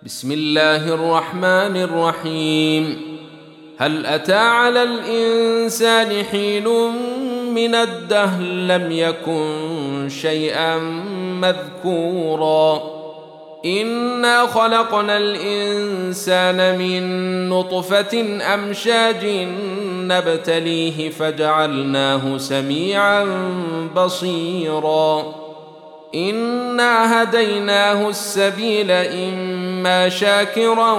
بسم الله الرحمن الرحيم. هل أتى على الإنسان حين من الدهر لم يكن شيئا مذكورا إنا خلقنا الإنسان من نطفة أمشاج نبتليه فجعلناه سميعا بصيرا إنا هديناه السبيل إما شاكرا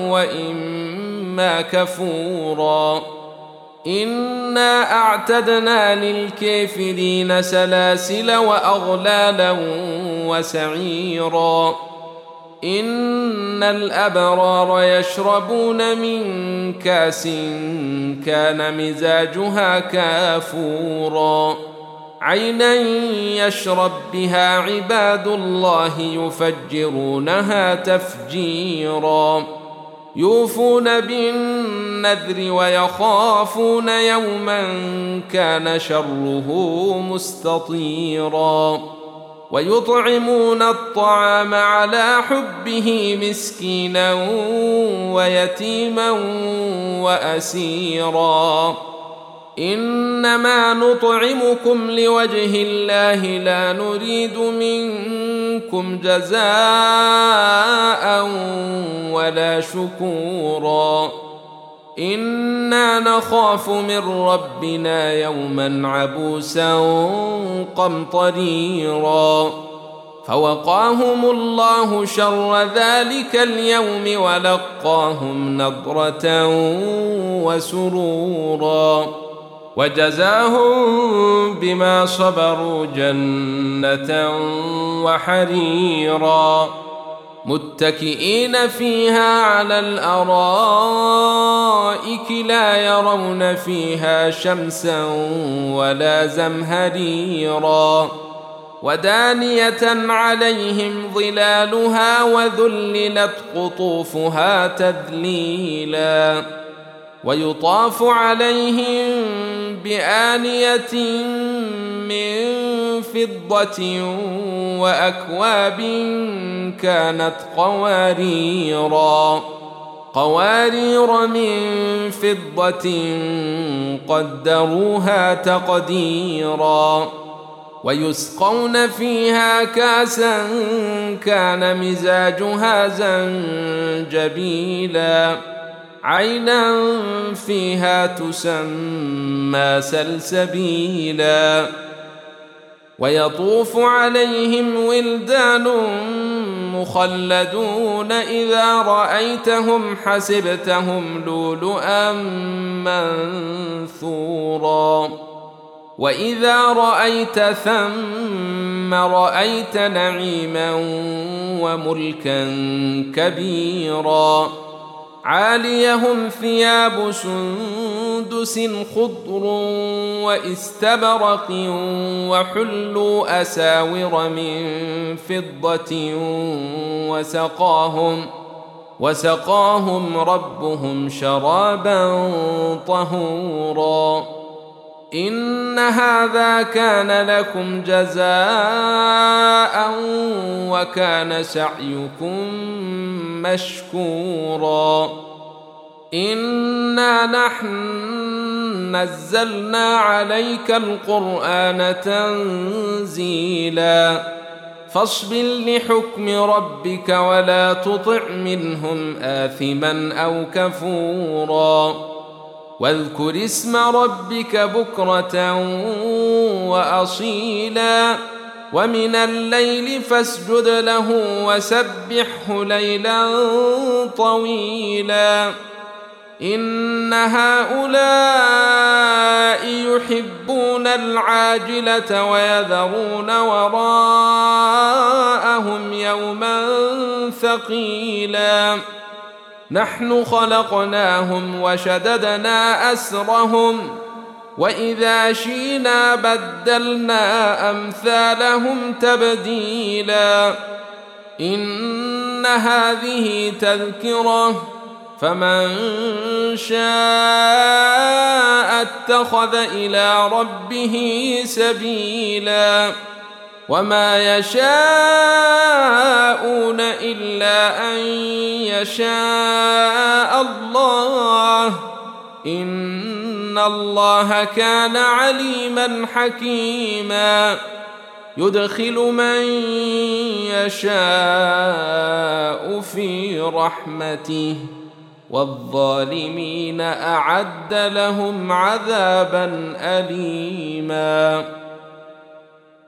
وإما كفورا إنا أعتدنا للكافرين سلاسل وأغلالا وسعيرا إن الأبرار يشربون من كاس كان مزاجها كافورا عينا يشرب بها عباد الله يفجرونها تفجيرا يوفون بالنذر ويخافون يوما كان شره مستطيرا ويطعمون الطعام على حبه مسكينا ويتيما وأسيرا إنما نطعمكم لوجه الله لا نريد منكم جزاء ولا شكورا إنا نخاف من ربنا يوما عبوسا قمطريرا فوقاهم الله شر ذلك اليوم ولقاهم نضرة وسرورا وجزاهم بما صبروا جنة وحريرا متكئين فيها على الأرائك لا يرون فيها شمسا ولا زمهريرا ودانية عليهم ظلالها وذللت قطوفها تذليلا ويطاف عليهم بآنية من فضة وأكواب كانت قوارير من فضة قدروها تقديرا ويسقون فيها كاسا كان مزاجها زنجبيلا عينا فيها تسمى سلسبيلا ويطوف عليهم ولدان مخلدون إذا رأيتهم حسبتهم لؤلؤا منثورا وإذا رأيت ثم رأيت نعيما وملكا كبيرا عاليهم ثياب سندس خضر واستبرق وحلوا أساور من فضة وسقاهم ربهم شرابا طهورا إن هذا كان لكم جزاء وكان سعيكم مشكورا إنا نحن نزلنا عليك القرآن تنزيلا فاصبر لحكم ربك ولا تطع منهم آثما أو كفورا واذكر اسم ربك بكرة وأصيلا ومن الليل فاسجد له وسبحه ليلا طويلا إن هؤلاء يحبون العاجلة ويذرون وراءهم يوما ثقيلا نحن خلقناهم وشددنا أسرهم وإذا شئنا بدلنا أمثالهم تبديلا إن هذه تذكرة فمن شاء اتخذ إلى ربه سبيلا وما يشاءون إلا أن يشاء الله، إن الله كان عليما حكيما. يدخل من يشاء في رحمته، والظالمين أعد لهم عذابا أليما.